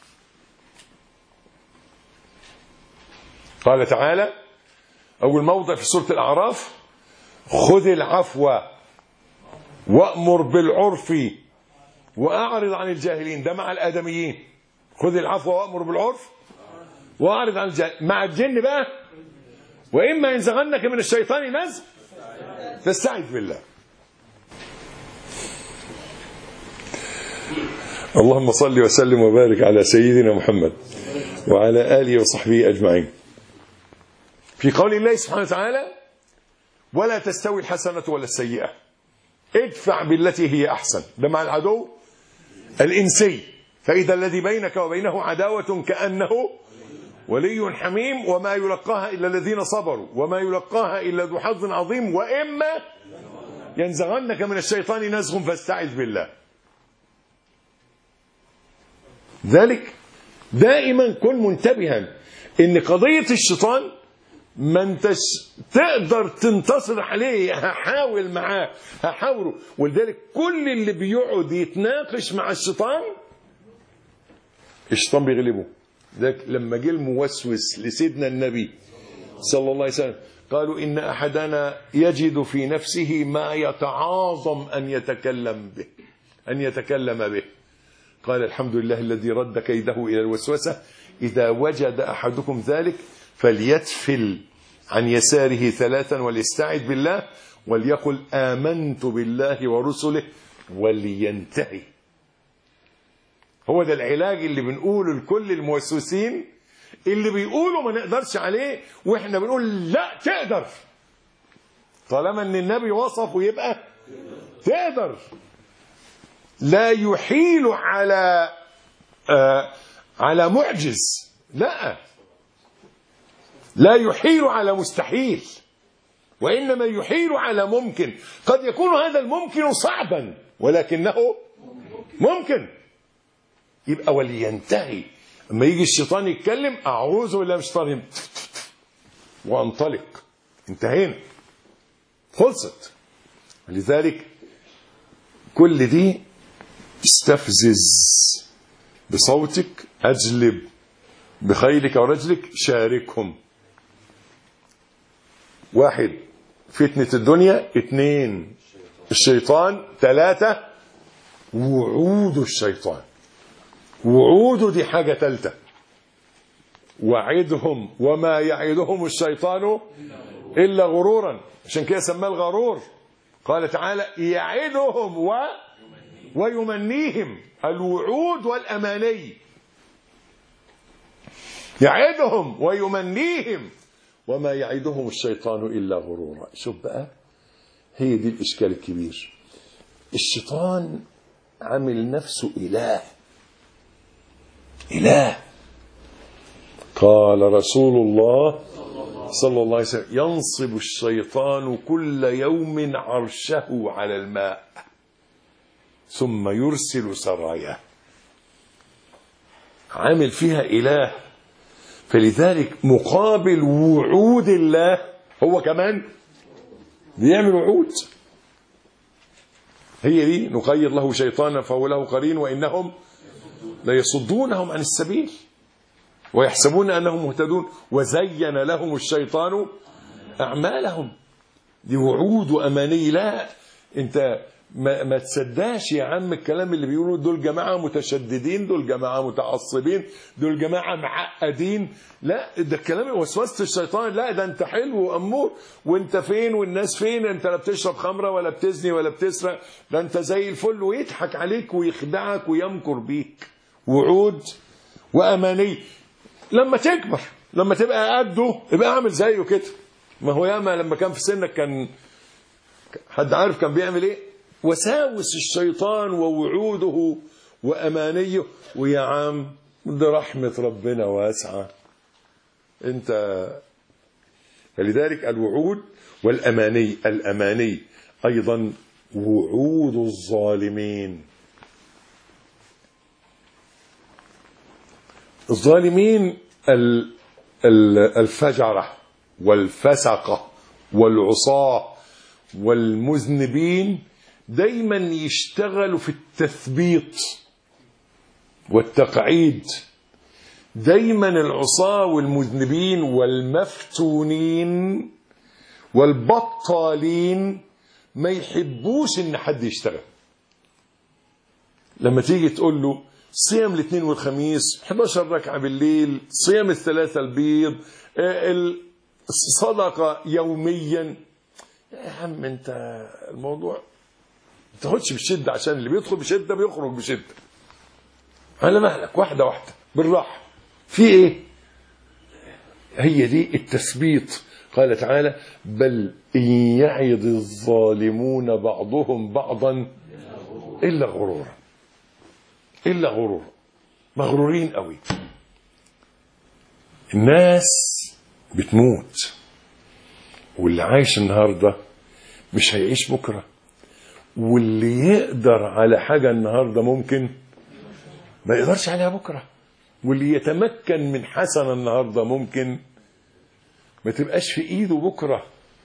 قال تعالى أول موضع في سورة الأعراف: خذ العفو وأمر بالعرف وأعرض عن الجاهلين. ده مع الآدميين، خذ العفو وأمر بالعرف وأعرض عن الجاهلين. مع الجن بقى: وإما ينزغنك من الشيطان نزغ فاستعذ بالله. اللهم صل وسلم وبارك على سيدنا محمد وعلى آله وصحبه أجمعين. في قول الله سبحانه وتعالى: ولا تستوي الحسنة ولا السيئة ادفع بالتي هي أحسن. ده مع العدو الإنسي: فإذا الذي بينك وبينه عداوة كأنه ولي حميم وما يلقاها إلا الذين صبروا وما يلقاها إلا ذو حظ عظيم وإما ينزغنك من الشيطان نزغ فاستعذ بالله. ذلك دائما كن منتبها إن قضية الشيطان ما انتش تقدر تنتصر عليه، هحاول معاه، هحاوره. ولذلك كل اللي بيقعد يتناقش مع الشيطان الشيطان بيغلبه. ذلك لما جه الموسوس لسيدنا النبي صلى الله عليه وسلم قالوا: إن أحدنا يجد في نفسه ما يتعاظم أن يتكلم به. قال: الحمد لله الذي رد كيده إلى الوسوسة. إذا وجد أحدكم ذلك فليتفل عن يساره 3 وليستعذ بالله وليقل آمنت بالله ورسله ولينتهي. هو ده العلاج اللي بنقوله لكل الموسوسين اللي بيقولوا ما نقدرش عليه، واحنا بنقول لا تقدر. طالما ان النبي وصفه يبقى تقدر. لا يحيل على معجز، لا يحيل على مستحيل، وإنما يحيل على ممكن. قد يكون هذا الممكن صعبا ولكنه ممكن. يبقى ولينتهي. اما يجي الشيطان يتكلم أعوذ بالله من الشيطان وانطلق، انتهينا، خلصت. لذلك كل دي استفزز بصوتك، أجلب بخيلك ورجلك، شاركهم. 1 فتنة الدنيا، 2 الشيطان، 3 وعود الشيطان. وعوده دي حاجة 3. وعدهم وما يعدهم الشيطان إلا غرورا، عشان كده سماه الغرور. قال تعالى: يعدهم ويمنيهم. الوعود والأماني، يعدهم ويمنيهم وما يعدهم الشيطان إلا غرورا. شوف بقى، هي دي الإشكال الكبير. الشيطان عامل نفسه إله. قال رسول الله صلى الله عليه وسلم: ينصب الشيطان كل يوم عرشه على الماء ثم يرسل سراياه. عامل فيها إله. فلذلك مقابل وعود الله هو كمان بيعمل وعود. هي دي نقيض له شيطانا فهو له قرين وإنهم ليصدونهم عن السبيل ويحسبون أنهم مهتدون وزين لهم الشيطان أعمالهم. دي وعود وأماني. لا انت ما تصدقش يا عم الكلام اللي بيقولوا دول جماعة متشددين، دول جماعة متعصبين، دول جماعة معقدين. لا ده الكلام وسوسة الشيطان. لا ده انت حلو وأمور، وانت فين والناس فين، انت لا بتشرب خمرة ولا بتزني ولا بتسرق، ده انت زي الفل، ويضحك عليك ويخدعك ويمكر بيك. وعود وأماني. لما تكبر لما تبقى قده يبقى اعمل زيه كده. ما هو ياما لما كان في سنك كان حد عارف كان بيعمل ايه؟ وساوس الشيطان ووعوده وأمانيه. ويا عم ده رحمة ربنا واسعة انت. فلذلك الوعود والأماني. الأماني أيضا وعود الظالمين. الظالمين الفجرة والفسقة والعصاة والمذنبين دايما يشتغلوا في التثبيط والتقعيد. دايما العصاة والمذنبين والمفتونين والبطالين ما يحبوش ان حد يشتغل. لما تيجي تقول له صيام الاثنين والخميس 11 ركعة بالليل، صيام الثلاثة البيض، الصدقة يوميا، يا عم انت الموضوع ما تاخدش بالشدة، عشان اللي بيدخل بشدة بيخرج بشدة. على مهلك واحدة واحدة بالراحة. في ايه؟ هي دي التثبيط. قال تعالى بل إن يعظ الظالمون بعضهم بعضا إلا غرورا. إلا غرورا. مغرورين قوي. الناس بتموت، واللي عايش النهاردة مش هيعيش بكرة، واللي يقدر على حاجة النهاردة ممكن ما يقدرش عليها بكرة، واللي يتمكن من حسنة النهاردة ممكن ما تبقاش في ايده بكرة.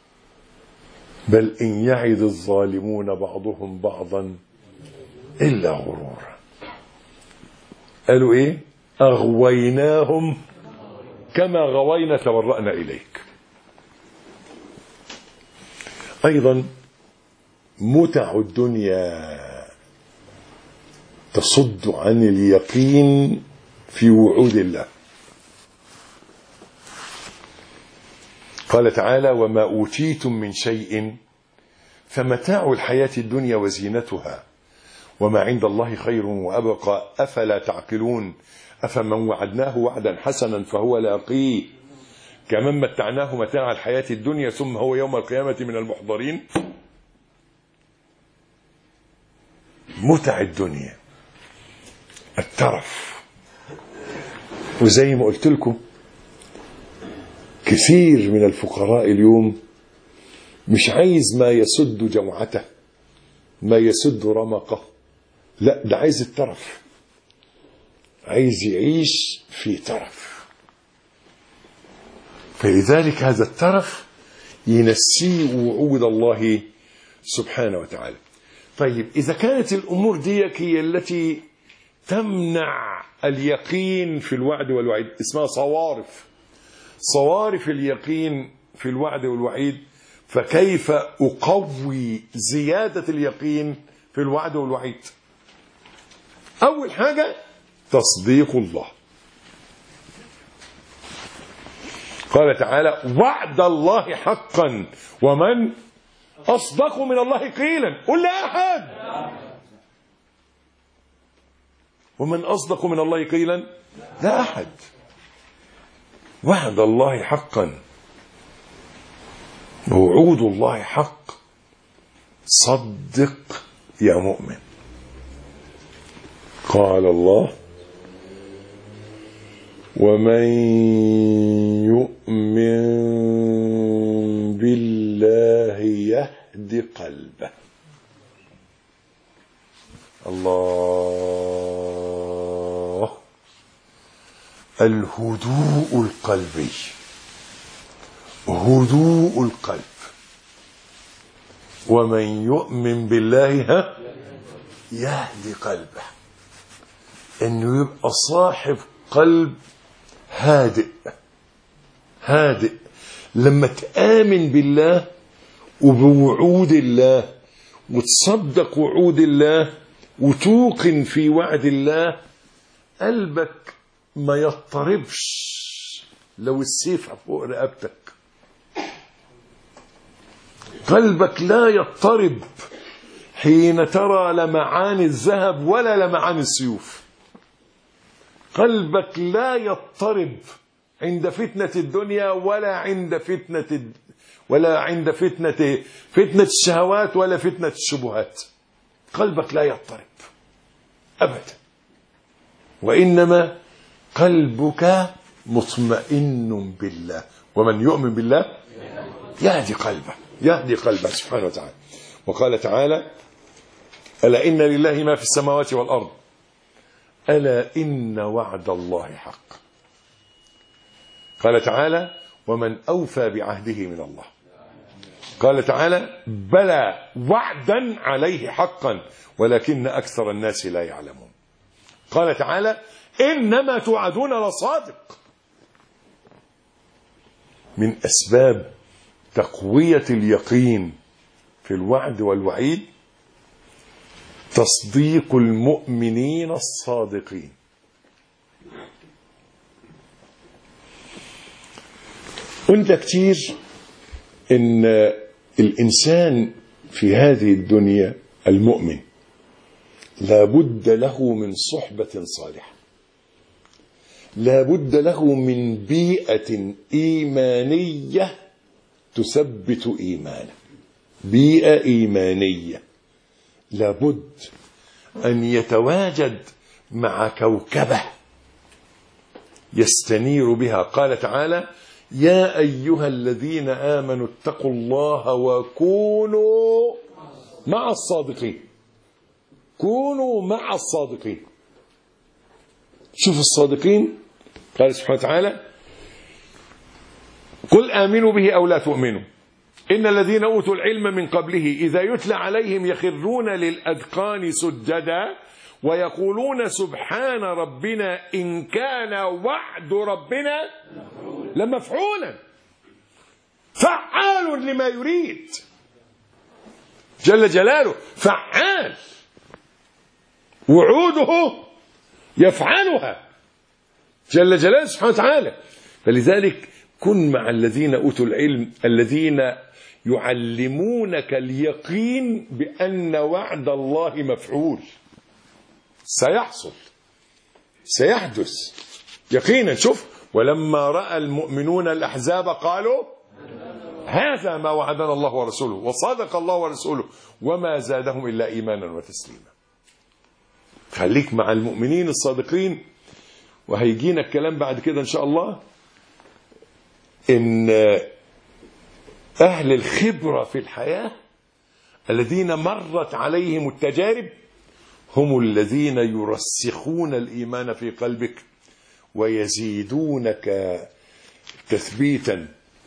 بل إن يعظ الظالمون بعضهم بعضا إلا غرورا. قالوا ايه؟ أغويناهم كما غوينا تبرأنا إليك. أيضا متع الدنيا تصد عن اليقين في وعود الله. قال تعالى وما أوتيتم من شيء فمتاع الحياة الدنيا وزينتها وما عند الله خير وأبقى أفلا تعقلون أفمن وعدناه وعدا حسنا فهو لاقيه كمن متعناه متاع الحياة الدنيا ثم هو يوم القيامة من المحضرين. متع الدنيا الترف. وزي ما قلت لكم كثير من الفقراء اليوم مش عايز ما يسد جوعته، ما يسد رمقه، لا ده عايز الترف، عايز يعيش في ترف. فلذلك هذا الترف ينسيه وعود الله سبحانه وتعالى. طيب إذا كانت الأمور دي هي التي تمنع اليقين في الوعد والوعيد، اسمها صوارف، صوارف اليقين في الوعد والوعيد، فكيف أقوي زيادة اليقين في الوعد والوعيد؟ أول حاجة تصديق الله. قال تعالى وعد الله حقا ومن أصدق من الله قيلا. قل لا أحد. ومن أصدق من الله قيلا؟ لا أحد. وعد الله حقا ووعود الله حق. صدق يا مؤمن. قال الله ومن يؤمن بالله يهد قلبه. الله. الهدوء القلبي، هدوء القلب. ومن يؤمن بالله يهدي قلبه، انه يبقى صاحب قلب هادئ. لما تآمن بالله وبوعود الله وتصدق وعود الله وتوقن في وعد الله، قلبك ما يضطربش لو السيف فوق رقبتك. قلبك لا يضطرب حين ترى لمعان الذهب ولا لمعان السيوف. قلبك لا يضطرب عند فتنة الدنيا ولا عند فتنة الشهوات ولا فتنة الشبهات. قلبك لا يضطرب أبدا، وإنما قلبك مطمئن بالله. ومن يؤمن بالله يهدي قلبه سبحانه وتعالى. وقال تعالى: ألا إن لله ما في السماوات والأرض ألا إن وعد الله حق. قال تعالى: ومن أوفى بعهده من الله. قال تعالى: بلى وعدا عليه حقا ولكن أكثر الناس لا يعلمون. قال تعالى: إنما توعدون لصادق. من أسباب تقوية اليقين في الوعد والوعيد تصديق المؤمنين الصادقين. قلت كتير إن الإنسان في هذه الدنيا المؤمن لا بد له من صحبة صالحة، لا بد له من بيئة إيمانية تثبت إيمانه. بيئة إيمانية لا بد أن يتواجد مع كوكبة يستنير بها. قال تعالى: يا أيها الذين آمنوا اتقوا الله وكونوا مع الصادقين. كونوا مع الصادقين. شوف الصادقين، قال سبحانه وتعالى: قل آمنوا به أو لا تؤمنوا إن الذين أوتوا العلم من قبله إذا يتلى عليهم يخرون للأذقان سجدا ويقولون سبحان ربنا إن كان وعد ربنا لمفعولا فعال لما يريد. جل جلاله فعال، وعوده يفعلها جل جلاله سبحانه وتعالى. فلذلك كن مع الذين أوتوا العلم الذين يعلمونك اليقين بأن وعد الله مفعول، سيحصل، سيحدث يقينا. شوف: ولما رأى المؤمنون الأحزاب قالوا هذا ما وعدنا الله ورسوله وصدق الله ورسوله وما زادهم إلا إيمانا وتسليما. خليك مع المؤمنين الصادقين. وهيجينا الكلام بعد كده إن شاء الله إن أهل الخبرة في الحياة الذين مرت عليهم التجارب هم الذين يرسخون الإيمان في قلبك ويزيدونك تثبيتا.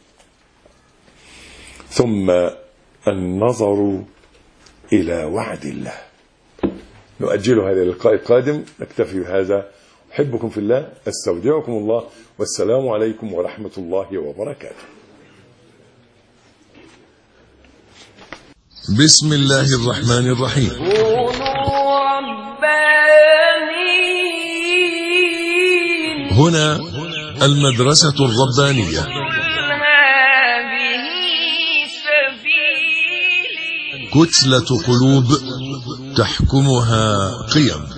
ثم النظر إلى وعد الله. نؤجل هذا اللقاء القادم، نكتفي بهذا. أحبكم في الله، أستودعكم الله، والسلام عليكم ورحمة الله وبركاته. بسم الله الرحمن الرحيم. كونوا ربانيين. هنا المدرسة الربانية. هذه سبيلي. كتلة قلوب تحكمها قيم.